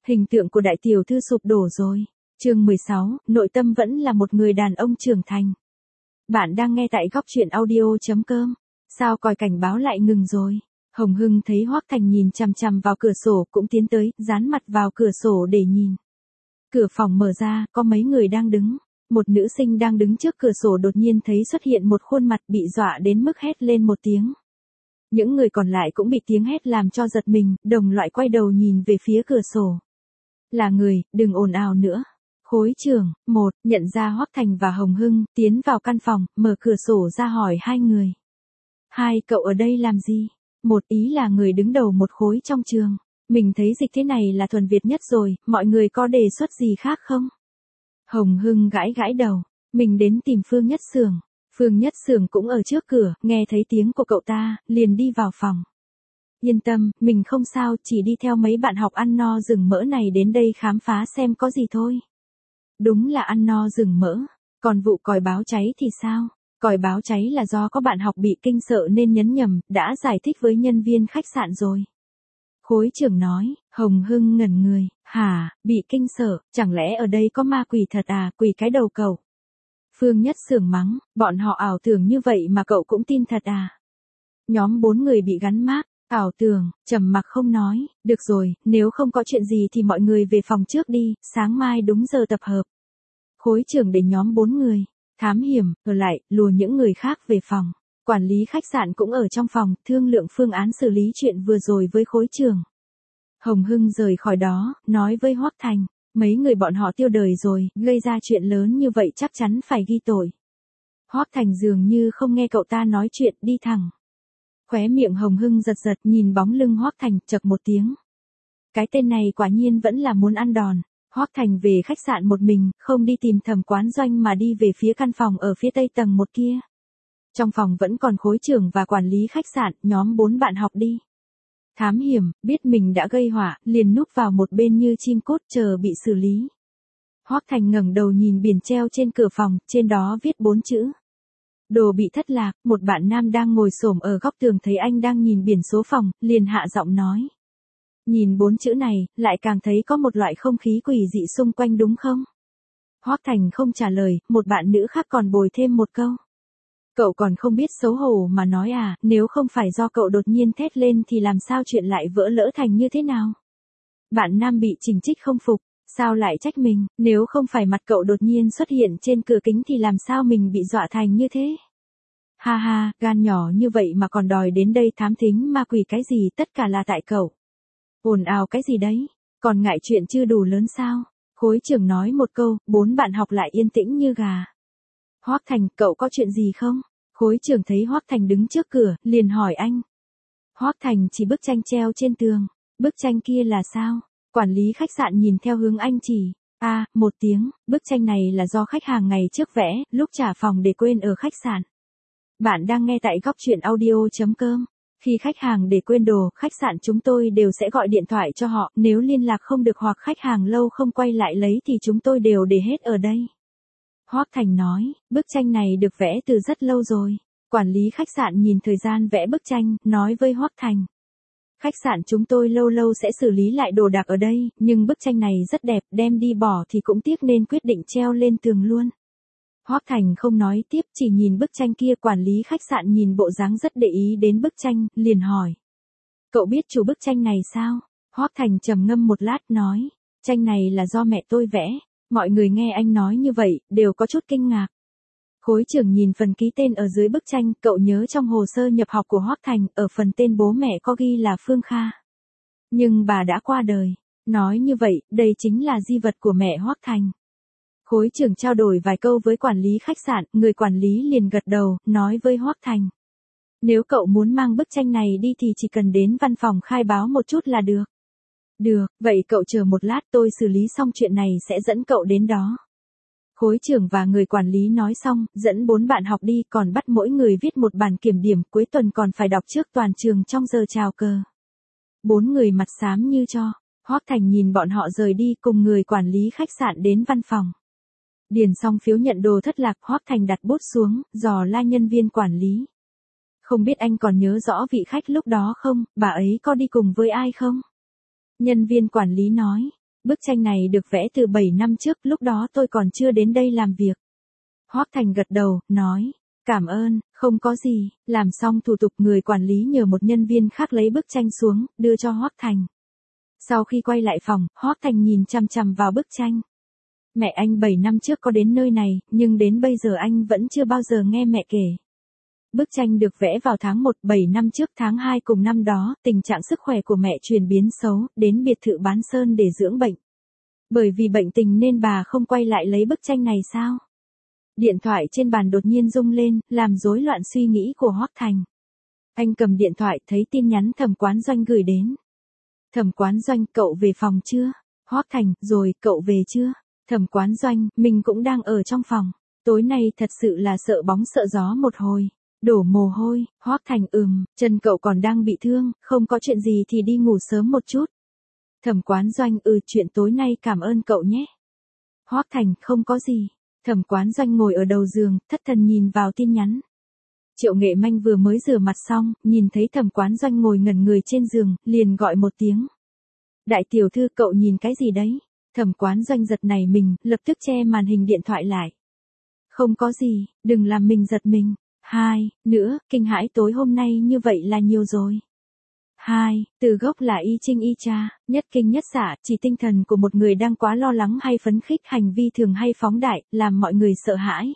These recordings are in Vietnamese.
Hình tượng của đại tiểu thư sụp đổ rồi. Chương 16, nội tâm vẫn là một người đàn ông trưởng thành. Bạn đang nghe tại góc truyện audio.com. Sao còi cảnh báo lại ngừng rồi? Hồng Hưng thấy Hoắc Thành nhìn chằm chằm vào cửa sổ cũng tiến tới, dán mặt vào cửa sổ để nhìn. Cửa phòng mở ra, có mấy người đang đứng. Một nữ sinh đang đứng trước cửa sổ đột nhiên thấy xuất hiện một khuôn mặt bị dọa đến mức hét lên một tiếng. Những người còn lại cũng bị tiếng hét làm cho giật mình, đồng loạt quay đầu nhìn về phía cửa sổ. Là người, đừng ồn ào nữa. Khối trưởng, nhận ra Hoắc Thành và Hồng Hưng, tiến vào căn phòng, mở cửa sổ ra hỏi hai người. Hai, cậu ở đây làm gì? Ý là người đứng đầu một khối trong trường. Mình thấy dịch thế này là thuần Việt nhất rồi, mọi người có đề xuất gì khác không? Hồng Hưng gãi gãi đầu, mình đến tìm Phương Nhất Xưởng. Phương Nhất Xưởng cũng ở trước cửa, nghe thấy tiếng của cậu ta, liền đi vào phòng. Yên tâm, mình không sao, chỉ đi theo mấy bạn học ăn no rừng mỡ này đến đây khám phá xem có gì thôi. Đúng là ăn no rừng mỡ, còn vụ còi báo cháy thì sao? Còi báo cháy là do có bạn học bị kinh sợ nên nhấn nhầm, đã giải thích với nhân viên khách sạn rồi. Khối trưởng nói. Hồng Hưng ngẩn người, hả, bị kinh sợ, chẳng lẽ ở đây có ma quỷ thật à, quỷ cái đầu cậu. Phương Nhất Xưởng mắng, bọn họ ảo tưởng như vậy mà cậu cũng tin thật à. Nhóm 4 người bị gắn mác, ảo tưởng, trầm mặc không nói, được rồi, nếu không có chuyện gì thì mọi người về phòng trước đi, sáng mai đúng giờ tập hợp. Khối trưởng để nhóm 4 người, thám hiểm, ở lại, lùa những người khác về phòng. Quản lý khách sạn cũng ở trong phòng, thương lượng phương án xử lý chuyện vừa rồi với khối trưởng. Hồng Hưng rời khỏi đó, nói với Hoắc Thành, mấy người bọn họ tiêu đời rồi, gây ra chuyện lớn như vậy chắc chắn phải ghi tội. Hoắc Thành dường như không nghe cậu ta nói chuyện, đi thẳng. Khóe miệng Hồng Hưng giật giật nhìn bóng lưng Hoắc Thành, chậc một tiếng. Cái tên này quả nhiên vẫn là muốn ăn đòn. Hoắc Thành về khách sạn một mình, không đi tìm Thẩm Quán Doanh mà đi về phía căn phòng ở phía tây tầng 1 kia. Trong phòng vẫn còn khối trưởng và quản lý khách sạn, nhóm 4 bạn học đi. Thám hiểm, biết mình đã gây họa, liền núp vào một bên như chim cút chờ bị xử lý. Hoắc Thành ngẩng đầu nhìn biển treo trên cửa phòng, trên đó viết 4 chữ. Đồ bị thất lạc, một bạn nam đang ngồi xổm ở góc tường thấy anh đang nhìn biển số phòng, liền hạ giọng nói. Nhìn 4 chữ này, lại càng thấy có một loại không khí quỷ dị xung quanh đúng không? Hoắc Thành không trả lời, một bạn nữ khác còn bồi thêm một câu. Cậu còn không biết xấu hổ mà nói à, nếu không phải do cậu đột nhiên thét lên thì làm sao chuyện lại vỡ lỡ thành như thế nào? Bạn nam bị chỉ trích không phục, sao lại trách mình, nếu không phải mặt cậu đột nhiên xuất hiện trên cửa kính thì làm sao mình bị dọa thành như thế? Ha ha, gan nhỏ như vậy mà còn đòi đến đây thám thính ma quỷ cái gì, tất cả là tại cậu. Ồn ào cái gì đấy, còn ngại chuyện chưa đủ lớn sao? Khối trưởng nói một câu, 4 bạn học lại yên tĩnh như gà. Hoắc Thành, cậu có chuyện gì không? Khối trưởng thấy Hoắc Thành đứng trước cửa, liền hỏi anh. Hoắc Thành chỉ bức tranh treo trên tường. Bức tranh kia là sao? Quản lý khách sạn nhìn theo hướng anh chỉ. Một tiếng, bức tranh này là do khách hàng ngày trước vẽ, lúc trả phòng để quên ở khách sạn. Bạn đang nghe tại góc truyện audio.com. Khi khách hàng để quên đồ, khách sạn chúng tôi đều sẽ gọi điện thoại cho họ, nếu liên lạc không được hoặc khách hàng lâu không quay lại lấy thì chúng tôi đều để hết ở đây. Hoắc Thành nói, bức tranh này được vẽ từ rất lâu rồi. Quản lý khách sạn nhìn thời gian vẽ bức tranh, nói với Hoắc Thành. Khách sạn chúng tôi lâu lâu sẽ xử lý lại đồ đạc ở đây, nhưng bức tranh này rất đẹp, đem đi bỏ thì cũng tiếc nên quyết định treo lên tường luôn. Hoắc Thành không nói tiếp, chỉ nhìn bức tranh kia. Quản lý khách sạn nhìn bộ dáng rất để ý đến bức tranh, liền hỏi. Cậu biết chủ bức tranh này sao? Hoắc Thành trầm ngâm một lát nói, tranh này là do mẹ tôi vẽ. Mọi người nghe anh nói như vậy, đều có chút kinh ngạc. Khối trưởng nhìn phần ký tên ở dưới bức tranh, cậu nhớ trong hồ sơ nhập học của Hoắc Thành, ở phần tên bố mẹ có ghi là Phương Kha. Nhưng bà đã qua đời. Nói như vậy, đây chính là di vật của mẹ Hoắc Thành. Khối trưởng trao đổi vài câu với quản lý khách sạn, người quản lý liền gật đầu, nói với Hoắc Thành. Nếu cậu muốn mang bức tranh này đi thì chỉ cần đến văn phòng khai báo một chút là được. Được, vậy cậu chờ một lát, tôi xử lý xong chuyện này sẽ dẫn cậu đến đó. Khối trưởng và người quản lý nói xong, dẫn 4 bạn học đi, còn bắt mỗi người viết một bản kiểm điểm, cuối tuần còn phải đọc trước toàn trường trong giờ chào cờ. 4 người mặt xám như tro. Hoắc Thành nhìn bọn họ rời đi, cùng người quản lý khách sạn đến văn phòng. Điền xong phiếu nhận đồ thất lạc, Hoắc Thành đặt bút xuống, dò la nhân viên quản lý. Không biết anh còn nhớ rõ vị khách lúc đó không, bà ấy có đi cùng với ai không? Nhân viên quản lý nói, Bức tranh này được vẽ từ 7 năm trước, lúc đó tôi còn chưa đến đây làm việc. Hoắc Thành gật đầu, nói, cảm ơn, không có gì. Làm xong thủ tục, người quản lý nhờ một nhân viên khác lấy bức tranh xuống, đưa cho Hoắc Thành. Sau khi quay lại phòng, Hoắc Thành nhìn chằm chằm vào bức tranh. Mẹ anh 7 năm trước có đến nơi này, nhưng đến bây giờ anh vẫn chưa bao giờ nghe mẹ kể. Bức tranh được vẽ vào tháng 1, 7 năm trước, tháng 2 cùng năm đó, tình trạng sức khỏe của mẹ chuyển biến xấu, đến biệt thự Bán Sơn để dưỡng bệnh. Bởi vì bệnh tình nên bà không quay lại lấy bức tranh này sao? Điện thoại trên bàn đột nhiên rung lên, làm rối loạn suy nghĩ của Hoắc Thành. Anh cầm điện thoại, thấy tin nhắn Thẩm Quán Doanh gửi đến. Thẩm Quán Doanh, cậu về phòng chưa? Hoắc Thành, rồi, cậu về chưa? Thẩm Quán Doanh, mình cũng đang ở trong phòng. Tối nay thật sự là sợ bóng sợ gió một hồi. Đổ mồ hôi. Hoắc Thành, chân cậu còn đang bị thương, không có chuyện gì thì đi ngủ sớm một chút. Thẩm Quán Doanh, chuyện tối nay cảm ơn cậu nhé. Hoắc Thành, không có gì. Thẩm Quán Doanh ngồi ở đầu giường, thất thần nhìn vào tin nhắn. Triệu Nghệ Manh vừa mới rửa mặt xong, nhìn thấy Thẩm Quán Doanh ngồi ngẩn người trên giường, liền gọi một tiếng. Đại tiểu thư, cậu nhìn cái gì đấy? Thẩm Quán Doanh giật nảy mình, lập tức che màn hình điện thoại lại. Không có gì, đừng làm mình giật mình. Nữa, kinh hãi tối hôm nay như vậy là nhiều rồi. Từ gốc là y chinh y cha, nhất kinh nhất xạ, chỉ tinh thần của một người đang quá lo lắng hay phấn khích, hành vi thường hay phóng đại, làm mọi người sợ hãi.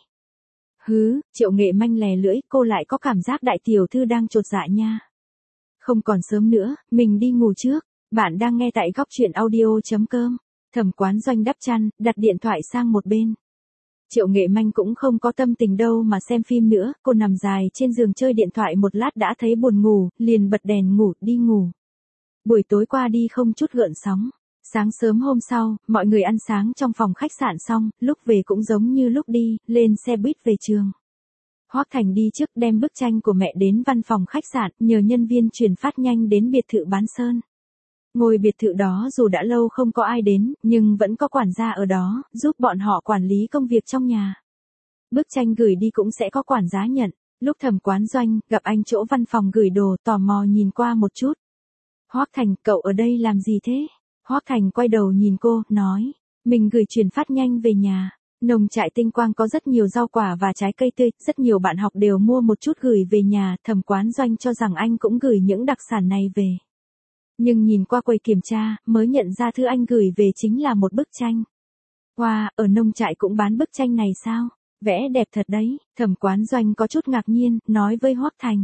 Triệu Nghệ Manh lè lưỡi, cô lại có cảm giác đại tiểu thư đang chột dạ nha. Không còn sớm nữa, mình đi ngủ trước. Bạn đang nghe tại góc truyện audio.com. Thẩm Quán Doanh đắp chăn, đặt điện thoại sang một bên. Triệu Nghệ Manh cũng không có tâm tình đâu mà xem phim nữa, cô nằm dài trên giường chơi điện thoại một lát đã thấy buồn ngủ, liền bật đèn ngủ, đi ngủ. Buổi tối qua đi không chút gợn sóng. Sáng sớm hôm sau, mọi người ăn sáng trong phòng khách sạn xong, lúc về cũng giống như lúc đi, lên xe buýt về trường. Hoắc Thành đi trước đem bức tranh của mẹ đến văn phòng khách sạn, nhờ nhân viên chuyển phát nhanh đến biệt thự Bán Sơn. Ngôi biệt thự đó dù đã lâu không có ai đến, nhưng vẫn có quản gia ở đó, giúp bọn họ quản lý công việc trong nhà. Bức tranh gửi đi cũng sẽ có quản gia nhận. Lúc Thẩm Quán Doanh gặp anh chỗ văn phòng gửi đồ, tò mò nhìn qua một chút. Hoắc Thành, cậu ở đây làm gì thế? Hoắc Thành quay đầu nhìn cô, nói, mình gửi chuyển phát nhanh về nhà. Nông trại Tinh Quang có rất nhiều rau quả và trái cây tươi, rất nhiều bạn học đều mua một chút gửi về nhà. Thẩm Quán Doanh cho rằng anh cũng gửi những đặc sản này về. Nhưng nhìn qua quầy kiểm tra, mới nhận ra thứ anh gửi về chính là một bức tranh. Wow, ở nông trại cũng bán bức tranh này sao? Vẽ đẹp thật đấy. Thẩm Quán Doanh có chút ngạc nhiên, nói với Hoắc Thành.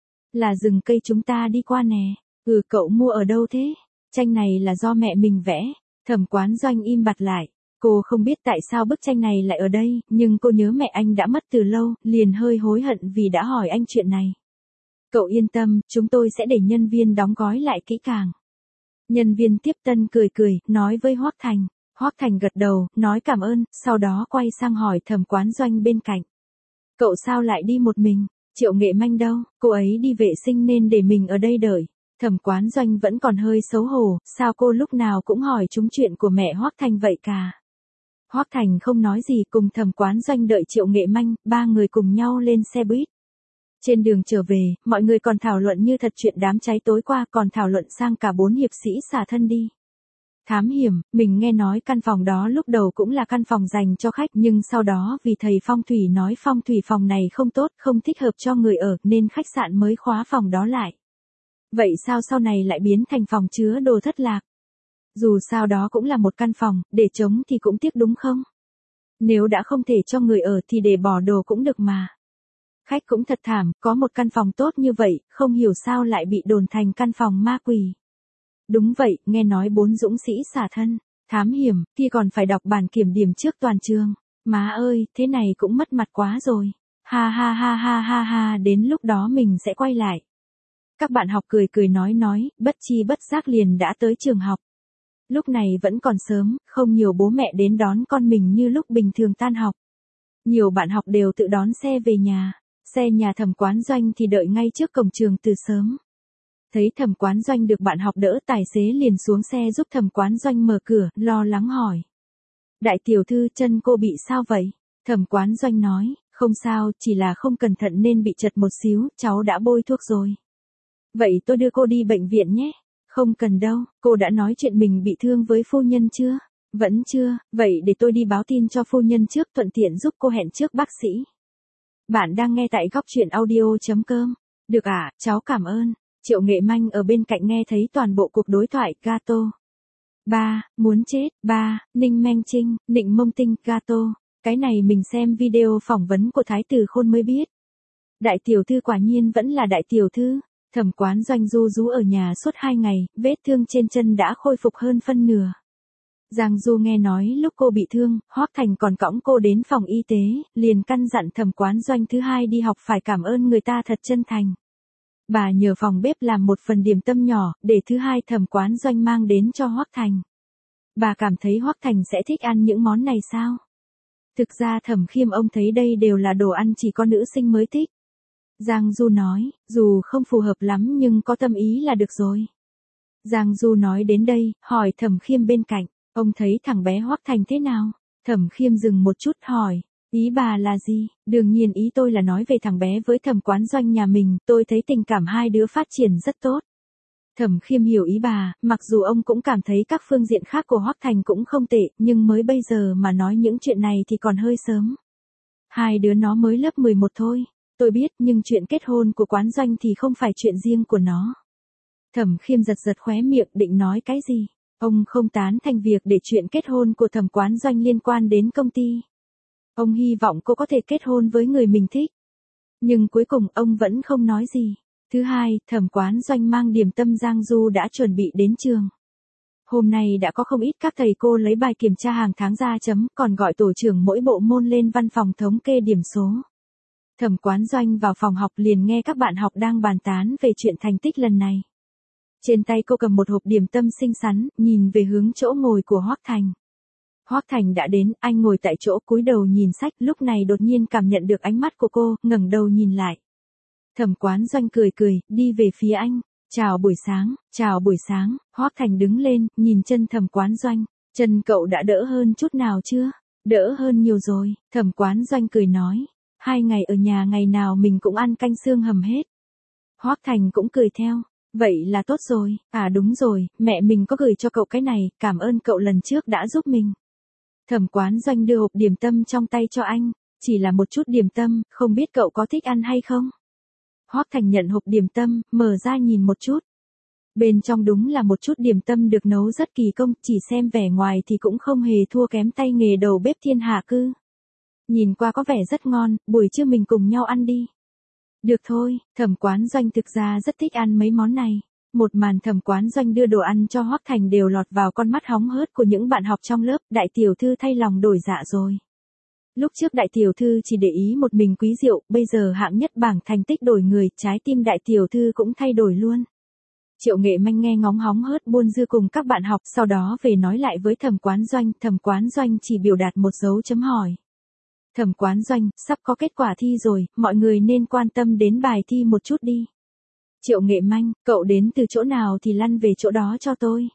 Là rừng cây chúng ta đi qua nè. Cậu mua ở đâu thế? Tranh này là do mẹ mình vẽ. Thẩm Quán Doanh im bặt lại. Cô không biết tại sao bức tranh này lại ở đây, nhưng cô nhớ mẹ anh đã mất từ lâu, liền hơi hối hận vì đã hỏi anh chuyện này. Cậu yên tâm, chúng tôi sẽ để nhân viên đóng gói lại kỹ càng. Nhân viên tiếp tân cười cười, nói với Hoắc Thành. Hoắc Thành gật đầu, nói cảm ơn, sau đó quay sang hỏi Thẩm Quán Doanh bên cạnh. Cậu sao lại đi một mình? Triệu Nghệ Manh đâu? Cô ấy đi vệ sinh nên để mình ở đây đợi. Thẩm Quán Doanh vẫn còn hơi xấu hổ, sao cô lúc nào cũng hỏi chúng chuyện của mẹ Hoắc Thành vậy cả. Hoắc Thành không nói gì, cùng Thẩm Quán Doanh đợi Triệu Nghệ Manh, ba người cùng nhau lên xe buýt. Trên đường trở về, mọi người còn thảo luận như thật chuyện đám cháy tối qua, còn thảo luận sang cả 4 hiệp sĩ xả thân đi. Thám hiểm, mình nghe nói căn phòng đó lúc đầu cũng là căn phòng dành cho khách, nhưng sau đó vì thầy phong thủy nói phong thủy phòng này không tốt, không thích hợp cho người ở, nên khách sạn mới khóa phòng đó lại. Vậy sao sau này lại biến thành phòng chứa đồ thất lạc? Dù sao đó cũng là một căn phòng, để trống thì cũng tiếc đúng không? Nếu đã không thể cho người ở thì để bỏ đồ cũng được mà. Khách cũng thật thảm, có một căn phòng tốt như vậy, không hiểu sao lại bị đồn thành căn phòng ma quỷ. Đúng vậy, nghe nói 4 dũng sĩ xả thân, thám hiểm, kia còn phải đọc bản kiểm điểm trước toàn trường. Má ơi, thế này cũng mất mặt quá rồi. Ha ha ha ha ha ha, đến lúc đó mình sẽ quay lại. Các bạn học cười cười nói, bất chi bất giác liền đã tới trường học. Lúc này vẫn còn sớm, không nhiều bố mẹ đến đón con mình như lúc bình thường tan học. Nhiều bạn học đều tự đón xe về nhà. Xe nhà Thẩm Quán Doanh thì đợi ngay trước cổng trường từ sớm. Thấy Thẩm Quán Doanh được bạn học đỡ, tài xế liền xuống xe giúp Thẩm Quán Doanh mở cửa, lo lắng hỏi. Đại tiểu thư, chân cô bị sao vậy? Thẩm Quán Doanh nói, không sao, chỉ là không cẩn thận nên bị trật một xíu, cháu đã bôi thuốc rồi. Vậy tôi đưa cô đi bệnh viện nhé. Không cần đâu, cô đã nói chuyện mình bị thương với phu nhân chưa? Vẫn chưa, vậy để tôi đi báo tin cho phu nhân trước thuận tiện giúp cô hẹn trước bác sĩ. Bạn đang nghe tại góc truyện audio.com. Được ạ, cháu cảm ơn. Triệu Nghệ Manh ở bên cạnh nghe thấy toàn bộ cuộc đối thoại gato. Ba, muốn chết, ba, Ninh Meng Trinh, Nịnh Mông Tinh, gato. Cái này mình xem video phỏng vấn của Thái tử Khôn mới biết. Đại tiểu thư quả nhiên vẫn là đại tiểu thư. Thẩm Quán Doanh ru rú ở nhà suốt 2 ngày, vết thương trên chân đã khôi phục hơn phân nửa. Giang Du nghe nói lúc cô bị thương, Hoắc Thành còn cõng cô đến phòng y tế, liền căn dặn Thẩm Quán Doanh thứ hai đi học phải cảm ơn người ta thật chân thành. Bà nhờ phòng bếp làm một phần điểm tâm nhỏ, để thứ hai Thẩm Quán Doanh mang đến cho Hoắc Thành. Bà cảm thấy Hoắc Thành sẽ thích ăn những món này sao? Thực ra Thẩm Khiêm ông thấy đây đều là đồ ăn chỉ có nữ sinh mới thích. Giang Du nói, dù không phù hợp lắm nhưng có tâm ý là được rồi. Giang Du nói đến đây, hỏi Thẩm Khiêm bên cạnh, ông thấy thằng bé Hoắc Thành thế nào? Thẩm Khiêm dừng một chút hỏi, ý bà là gì? Đương nhiên ý tôi là nói về thằng bé với Thẩm Quán Doanh nhà mình, tôi thấy tình cảm hai đứa phát triển rất tốt. Thẩm Khiêm hiểu ý bà, mặc dù ông cũng cảm thấy các phương diện khác của Hoắc Thành cũng không tệ, nhưng mới bây giờ mà nói những chuyện này thì còn hơi sớm. Hai đứa nó mới lớp 11 thôi. Tôi biết, nhưng chuyện kết hôn của Quán Doanh thì không phải chuyện riêng của nó. Thẩm Khiêm giật giật khóe miệng định nói cái gì. Ông không tán thành việc để chuyện kết hôn của Thẩm Quán Doanh liên quan đến công ty. Ông hy vọng cô có thể kết hôn với người mình thích. Nhưng cuối cùng ông vẫn không nói gì. Thứ hai, Thẩm Quán Doanh mang điểm tâm Giang Du đã chuẩn bị đến trường. Hôm nay đã có không ít các thầy cô lấy bài kiểm tra hàng tháng ra chấm, còn gọi tổ trưởng mỗi bộ môn lên văn phòng thống kê điểm số. Thẩm Quán Doanh vào phòng học liền nghe các bạn học đang bàn tán về chuyện thành tích lần này. Trên tay cô cầm một hộp điểm tâm xinh xắn, nhìn về hướng chỗ ngồi của Hoắc Thành. Hoắc Thành đã đến, anh ngồi tại chỗ cúi đầu nhìn sách, lúc này đột nhiên cảm nhận được ánh mắt của cô, ngẩng đầu nhìn lại. Thẩm Quán Doanh cười cười, đi về phía anh. Chào buổi sáng, Hoắc Thành đứng lên, nhìn chân Thẩm Quán Doanh. Chân cậu đã đỡ hơn chút nào chưa? Đỡ hơn nhiều rồi, Thẩm Quán Doanh cười nói. 2 ngày ở nhà ngày nào mình cũng ăn canh xương hầm hết. Hoắc Thành cũng cười theo. Vậy là tốt rồi, à đúng rồi, mẹ mình có gửi cho cậu cái này, cảm ơn cậu lần trước đã giúp mình. Thẩm Quán Doanh đưa hộp điểm tâm trong tay cho anh, chỉ là một chút điểm tâm, không biết cậu có thích ăn hay không? Hoắc Thành nhận hộp điểm tâm, mở ra nhìn một chút. Bên trong đúng là một chút điểm tâm được nấu rất kỳ công, chỉ xem vẻ ngoài thì cũng không hề thua kém tay nghề đầu bếp thiên hạ cư. Nhìn qua có vẻ rất ngon, buổi trưa mình cùng nhau ăn đi. Được thôi, Thẩm Quán Doanh thực ra rất thích ăn mấy món này. Một màn Thẩm Quán Doanh đưa đồ ăn cho Hoắc Thành đều lọt vào con mắt hóng hớt của những bạn học trong lớp, đại tiểu thư thay lòng đổi dạ rồi. Lúc trước đại tiểu thư chỉ để ý một mình Quý Diệu, bây giờ hạng nhất bảng thành tích đổi người, trái tim đại tiểu thư cũng thay đổi luôn. Triệu Nghệ Manh nghe ngóng hóng hớt buôn dưa cùng các bạn học, sau đó về nói lại với Thẩm Quán Doanh, Thẩm Quán Doanh chỉ biểu đạt một dấu chấm hỏi. Thẩm Quán Doanh, sắp có kết quả thi rồi, mọi người nên quan tâm đến bài thi một chút đi. Triệu Nghệ Manh, cậu đến từ chỗ nào thì lăn về chỗ đó cho tôi.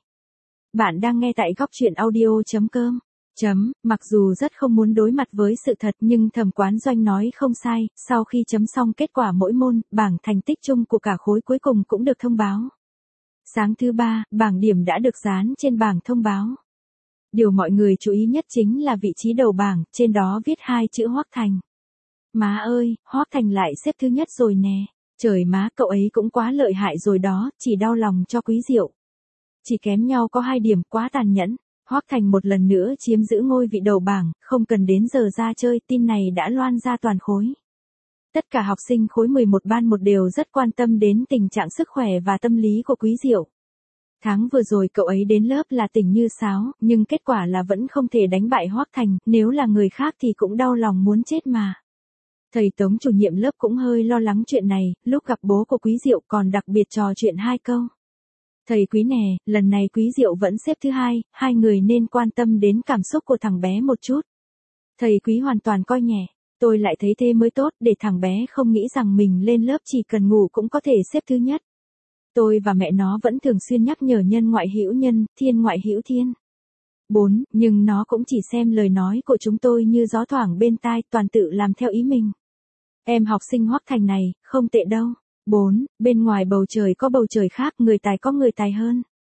Bạn đang nghe tại góc truyện audio.com. Mặc dù rất không muốn đối mặt với sự thật nhưng Thẩm Quán Doanh nói không sai, sau khi chấm xong kết quả mỗi môn, bảng thành tích chung của cả khối cuối cùng cũng được thông báo. Sáng thứ ba, bảng điểm đã được dán trên bảng thông báo. Điều mọi người chú ý nhất chính là vị trí đầu bảng, trên đó viết 2 chữ Hoắc Thành. Má ơi, Hoắc Thành lại xếp thứ nhất rồi nè. Trời má, cậu ấy cũng quá lợi hại rồi đó, chỉ đau lòng cho Quý Diệu. Chỉ kém nhau có 2 điểm, quá tàn nhẫn. Hoắc Thành một lần nữa chiếm giữ ngôi vị đầu bảng, không cần đến giờ ra chơi, tin này đã loan ra toàn khối. Tất cả học sinh khối 11 ban 1 đều rất quan tâm đến tình trạng sức khỏe và tâm lý của Quý Diệu. Tháng vừa rồi cậu ấy đến lớp là tỉnh như sáo, nhưng kết quả là vẫn không thể đánh bại Hoắc Thành, nếu là người khác thì cũng đau lòng muốn chết mà. Thầy Tống chủ nhiệm lớp cũng hơi lo lắng chuyện này, lúc gặp bố của Quý Diệu còn đặc biệt trò chuyện 2 câu. Thầy Quý nè, lần này Quý Diệu vẫn xếp thứ 2, hai người nên quan tâm đến cảm xúc của thằng bé một chút. Thầy Quý hoàn toàn coi nhẹ, tôi lại thấy thế mới tốt, để thằng bé không nghĩ rằng mình lên lớp chỉ cần ngủ cũng có thể xếp thứ nhất. Tôi và mẹ nó vẫn thường xuyên nhắc nhở nhân ngoại hữu nhân, thiên ngoại hữu thiên. 4. Nhưng nó cũng chỉ xem lời nói của chúng tôi như gió thoảng bên tai, toàn tự làm theo ý mình. Em học sinh Hoắc Thành này, không tệ đâu. 4. Bên ngoài bầu trời có bầu trời khác, người tài có người tài hơn.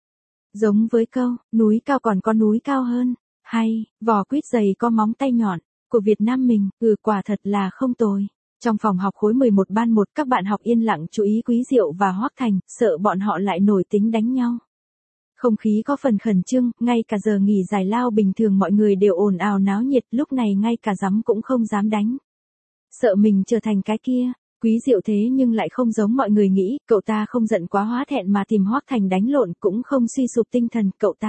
Giống với câu, núi cao còn có núi cao hơn, hay, vỏ quýt dày có móng tay nhọn, của Việt Nam mình, quả thật là không tồi. Trong phòng học khối 11 ban 1 các bạn học yên lặng chú ý Quý Diệu và Hoắc Thành, sợ bọn họ lại nổi tính đánh nhau. Không khí có phần khẩn trương, ngay cả giờ nghỉ giải lao bình thường mọi người đều ồn ào náo nhiệt, lúc này ngay cả giấm cũng không dám đánh. Sợ mình trở thành cái kia. Quý Diệu thế nhưng lại không giống mọi người nghĩ, cậu ta không giận quá hóa thẹn mà tìm Hoắc Thành đánh lộn, cũng không suy sụp tinh thần,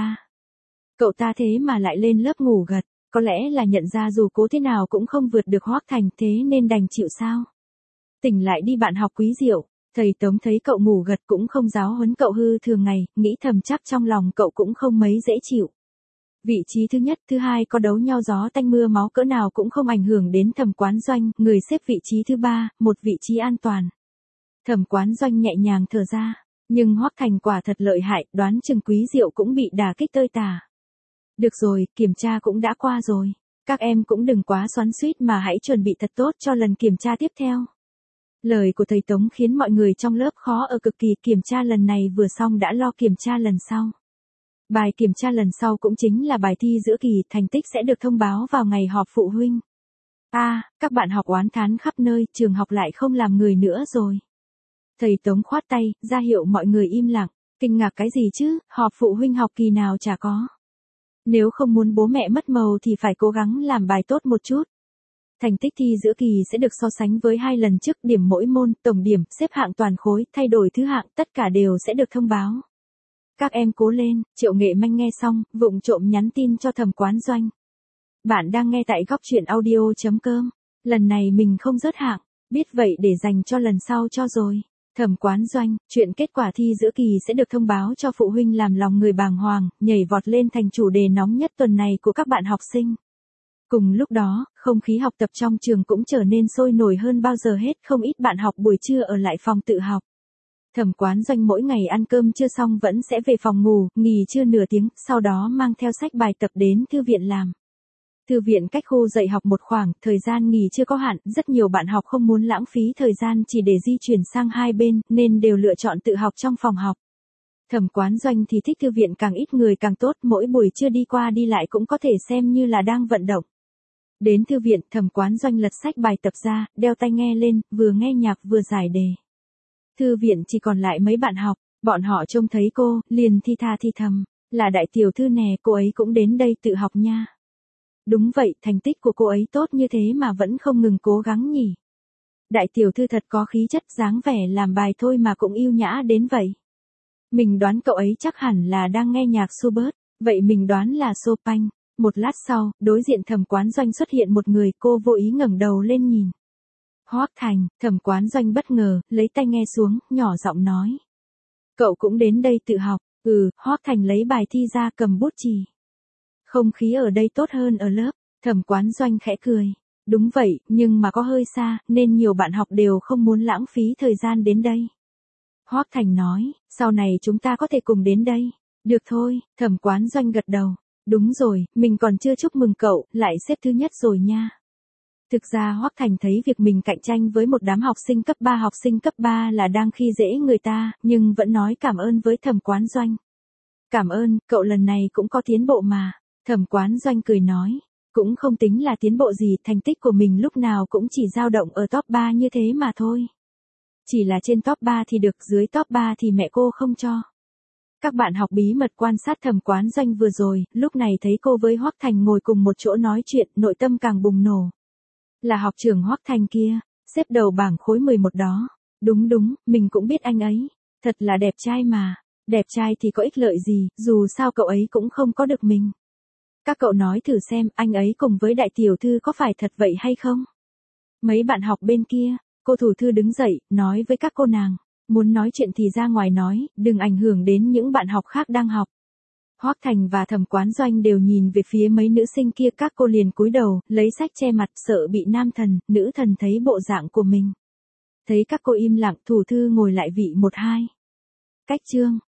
Cậu ta thế mà lại lên lớp ngủ gật, có lẽ là nhận ra dù cố thế nào cũng không vượt được Hoắc Thành, thế nên đành chịu sao. Tỉnh lại đi bạn học Quý Diệu, thầy Tống thấy cậu ngủ gật cũng không giáo huấn cậu hư thường ngày, nghĩ thầm chắc trong lòng cậu cũng không mấy dễ chịu. Vị trí thứ nhất, thứ hai có đấu nhau gió tanh mưa máu cỡ nào cũng không ảnh hưởng đến Thẩm Quán Doanh, người xếp vị trí thứ ba, một vị trí an toàn. Thẩm Quán Doanh nhẹ nhàng thở ra, nhưng Hoắc Thành quả thật lợi hại, đoán chừng Quý Diệu cũng bị đả kích tơi tả. Được rồi, kiểm tra cũng đã qua rồi, các em cũng đừng quá xoắn xuýt mà hãy chuẩn bị thật tốt cho lần kiểm tra tiếp theo. Lời của thầy Tống khiến mọi người trong lớp khó ở cực kỳ, kiểm tra lần này vừa xong đã lo kiểm tra lần sau. Bài kiểm tra lần sau cũng chính là bài thi giữa kỳ, thành tích sẽ được thông báo vào ngày họp phụ huynh. Các bạn học oán thán khắp nơi, trường học lại không làm người nữa rồi. Thầy Tống khoát tay, ra hiệu mọi người im lặng, kinh ngạc cái gì chứ, họp phụ huynh học kỳ nào chả có. Nếu không muốn bố mẹ mất màu thì phải cố gắng làm bài tốt một chút. Thành tích thi giữa kỳ sẽ được so sánh với 2 lần trước, điểm mỗi môn, tổng điểm, xếp hạng toàn khối, thay đổi thứ hạng, tất cả đều sẽ được thông báo. Các em cố lên, Triệu Nghệ Manh nghe xong, vụng trộm nhắn tin cho Thẩm Quán Doanh. Bạn đang nghe tại góc truyện audio.com. Lần này mình không rớt hạng, biết vậy để dành cho lần sau cho rồi. Thẩm Quán Doanh, chuyện kết quả thi giữa kỳ sẽ được thông báo cho phụ huynh làm lòng người bàng hoàng, nhảy vọt lên thành chủ đề nóng nhất tuần này của các bạn học sinh. Cùng lúc đó, không khí học tập trong trường cũng trở nên sôi nổi hơn bao giờ hết, không ít bạn học buổi trưa ở lại phòng tự học. Thẩm Quán Doanh mỗi ngày ăn cơm trưa xong vẫn sẽ về phòng ngủ, nghỉ trưa nửa tiếng, sau đó mang theo sách bài tập đến thư viện làm. Thư viện cách khu dạy học một khoảng, thời gian nghỉ chưa có hạn, rất nhiều bạn học không muốn lãng phí thời gian chỉ để di chuyển sang hai bên, nên đều lựa chọn tự học trong phòng học. Thẩm Quán Doanh thì thích thư viện càng ít người càng tốt, mỗi buổi trưa đi qua đi lại cũng có thể xem như là đang vận động. Đến thư viện, Thẩm Quán Doanh lật sách bài tập ra, đeo tai nghe lên, vừa nghe nhạc vừa giải đề. Thư viện chỉ còn lại mấy bạn học, bọn họ trông thấy cô, liền thi tha thi thầm, là đại tiểu thư nè, cô ấy cũng đến đây tự học nha. Đúng vậy, thành tích của cô ấy tốt như thế mà vẫn không ngừng cố gắng nhỉ. Đại tiểu thư thật có khí chất, dáng vẻ làm bài thôi mà cũng yêu nhã đến vậy. Mình đoán cậu ấy chắc hẳn là đang nghe nhạc Schubert, vậy mình đoán là Chopin. Một lát sau, đối diện Thẩm Quán Doanh xuất hiện một người, cô vô ý ngẩng đầu lên nhìn. Hoắc Thành. Thẩm Quán Doanh bất ngờ, lấy tai nghe xuống, nhỏ giọng nói. Cậu cũng đến đây tự học. Hoắc Thành lấy bài thi ra cầm bút chì. Không khí ở đây tốt hơn ở lớp. Thẩm Quán Doanh khẽ cười. Đúng vậy, nhưng mà có hơi xa, nên nhiều bạn học đều không muốn lãng phí thời gian đến đây. Hoắc Thành nói, sau này chúng ta có thể cùng đến đây. Được thôi, Thẩm Quán Doanh gật đầu. Đúng rồi, mình còn chưa chúc mừng cậu, lại xếp thứ nhất rồi nha. Thực ra Hoắc Thành thấy việc mình cạnh tranh với một đám học sinh cấp 3 là đang khi dễ người ta, nhưng vẫn nói cảm ơn với Thẩm Quán Doanh. Cảm ơn, cậu lần này cũng có tiến bộ mà. Thẩm Quán Doanh cười nói, cũng không tính là tiến bộ gì, thành tích của mình lúc nào cũng chỉ dao động ở top 3 như thế mà thôi. Chỉ là trên top 3 thì được, dưới top 3 thì mẹ cô không cho. Các bạn học bí mật quan sát Thẩm Quán Doanh vừa rồi, lúc này thấy cô với Hoắc Thành ngồi cùng một chỗ nói chuyện, nội tâm càng bùng nổ. Là học trưởng Hoắc Thành kia, xếp đầu bảng khối 11 đó. Đúng, mình cũng biết anh ấy. Thật là đẹp trai mà. Đẹp trai thì có ích lợi gì, dù sao cậu ấy cũng không có được mình. Các cậu nói thử xem, anh ấy cùng với đại tiểu thư có phải thật vậy hay không? Mấy bạn học bên kia, cô thủ thư đứng dậy, nói với các cô nàng. Muốn nói chuyện thì ra ngoài nói, đừng ảnh hưởng đến những bạn học khác đang học. Hoắc Thành và Thẩm Quán Doanh đều nhìn về phía mấy nữ sinh kia, các cô liền cúi đầu, lấy sách che mặt, sợ bị nam thần, nữ thần thấy bộ dạng của mình. Thấy các cô im lặng, thủ thư ngồi lại vị 1-2. Cách chương.